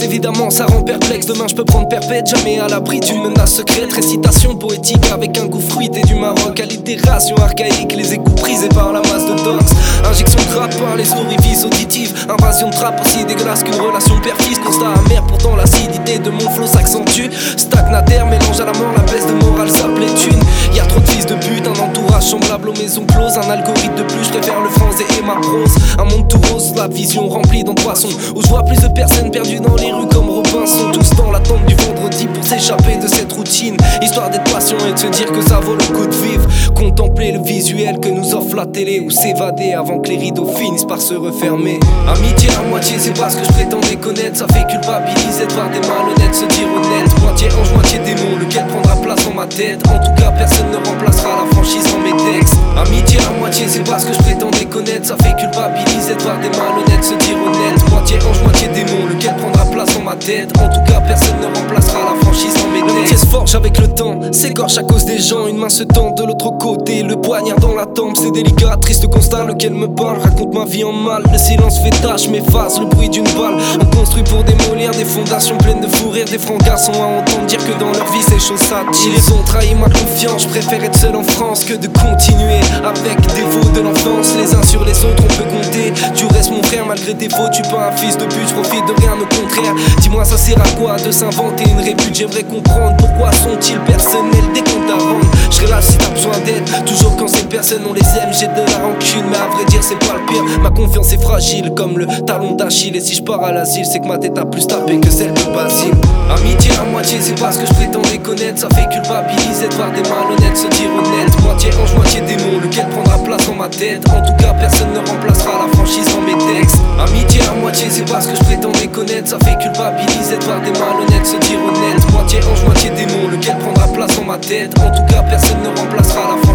évidemment ça rend perplexe. Demain je peux prendre perpète, jamais à l'abri d'une menace secrète. Récitation poétique avec un goût fruité du Maroc. Allitération archaïque, les échos brisés par la masse de dox. Injection de rap par les orifices auditives. Invasion de trap aussi dégueulasse qu'une relation père-fils. Constat amer, pourtant l'acidité de mon flow s'accentue. Stagnataire, mélange à la mort, la baisse de morale s'appelait thune. Y'a trop de fils de pute, un entourage semblable aux maisons closes. Un algorithme de plus, je préfère le français et ma prose. Un monde tout rose, la vision remplie d'angoissons. Où je vois plus de personnes perdues dans les rues comme Robinson. Tous dans l'attente du vendredi pour s'échapper de cette routine. Histoire d'être patient et de se dire que ça vaut le coup de vivre. Contempler le visuel que nous offre la télé. Ou s'évader avant que les rideaux finissent par se refermer. Amitié à moitié, c'est pas ce que je prétendais connaître. Ça fait culpabiliser de voir des malhonnêtes se dire honnête. Moitié ange, moitié démon, lequel prendra place dans ma tête. En tout cas personne ne remplacera la franchise dans mes textes. Amitié à moitié, c'est pas ce que je prétendais connaître. Ça fait culpabiliser de voir des malhonnêtes se dire honnête. Moitié ange, moitié démon, lequel prendra place dans ma tête. En tout cas personne ne remplacera la franchise dans mes textes. L'amitié se forge avec le temps, s'écorche à cause des gens. Une main se tend de l'autre côté, le poignard dans la tempe. C'est délicat, triste constat, lequel me parle. Raconte ma vie en mal, le silence fait tâche, m'efface le bruit d'une balle. On construit pour démolir des fondations pleines de fou rire. Des francs garçons à entendre dire que dans leur vie ces choses s'attirent. Ils ont trahi ma confiance, je préfère être seul en France que de continuer avec des veaux de l'enfance. Les uns sur les autres on peut compter. Tu restes mon frère malgré tes fautes. Tu pas un fils de pute, je profite de rien au contraire. Dis-moi ça sert à quoi de s'inventer une répute. J'aimerais comprendre pourquoi sont-ils personnels des comptes à rendre. Je serai là si t'as besoin d'aide. Toujours quand ces personnes on les aime, j'ai de la rancune. Mais à vrai dire c'est pas le pire. Ma confiance est fragile comme le talon d'Achille. Et si je pars à l'asile c'est que ma tête a plus tapé que celle de Basile. Amitié à moitié, c'est pas ce que je prétendais connaître. Ça fait culpabiliser de voir des malhonnêtes se dire honnête. Moitié ange, moitié démon, lequel prendra place dans ma tête. En tout cas personne ne remplacera la franchise dans mes textes. Amitié à moitié, c'est pas ce que je prétendais connaître. Ça fait culpabiliser de voir des malhonnêtes se dire honnête. Moitié ange, moitié démon, lequel prendra place dans ma tête. En tout cas personne ne remplacera la